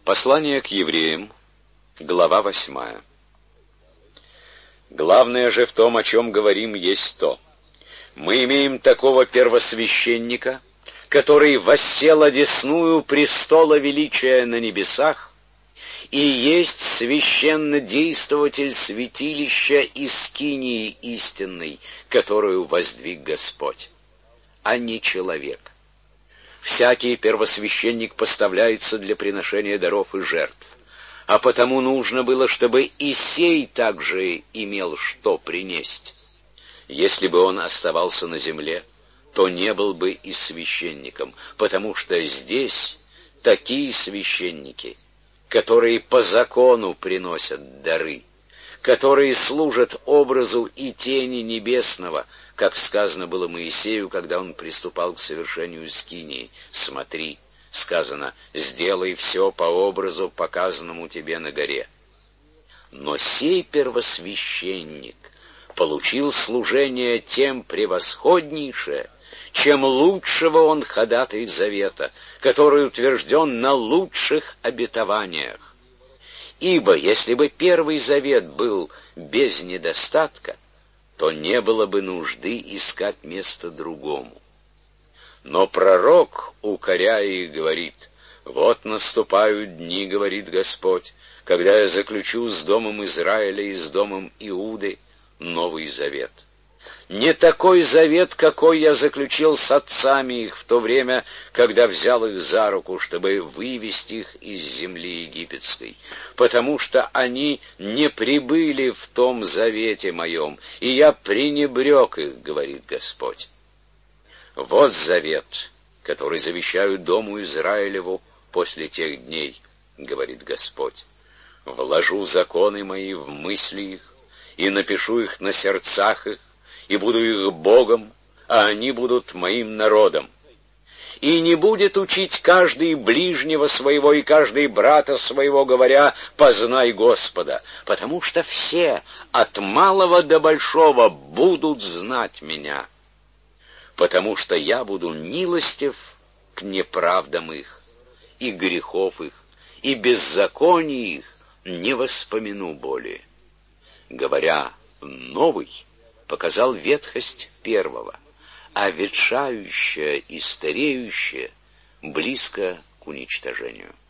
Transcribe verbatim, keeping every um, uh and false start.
Послание к евреям, глава восьмая. Главное же в том, о чем говорим, есть то. Мы имеем такого первосвященника, который воссел одесную престола величия на небесах, и есть священнодействователь святилища и скинии истинной, которую воздвиг Господь, а не человек. Всякий первосвященник поставляется для приношения даров и жертв, а потому нужно было, чтобы и сей также имел что принесть. Если бы он оставался на земле, то не был бы и священником, потому что здесь такие священники, которые по закону приносят дары, которые служат образу и тени небесного, как сказано было Моисею, когда он приступал к совершению скинии. Смотри, сказано, сделай все по образу, показанному тебе на горе. Но сей первосвященник получил служение тем превосходнейшее, чем лучшего он ходатай завета, который утвержден на лучших обетованиях. Ибо если бы первый завет был без недостатка, то не было бы нужды искать место другому. Но пророк, укоряя их, говорит: «Вот наступают дни, — говорит Господь, — когда я заключу с домом Израиля и с домом Иуды новый завет. Не такой завет, какой я заключил с отцами их в то время, когда взял их за руку, чтобы вывести их из земли египетской, потому что они не прибыли в том завете моем, и я пренебрег их, — говорит Господь. Вот завет, который завещаю дому Израилеву после тех дней, — говорит Господь. Вложу законы мои в мысли их, и напишу их на сердцах их, и буду их Богом, а они будут моим народом. И не будет учить каждый ближнего своего и каждый брата своего, говоря: познай Господа, потому что все, от малого до большого, будут знать меня, потому что я буду милостив к неправдам их, и грехов их, и беззаконий их не воспомяну более». Говоря «новый», показал ветхость первого, а ветшающее и стареющее близко к уничтожению.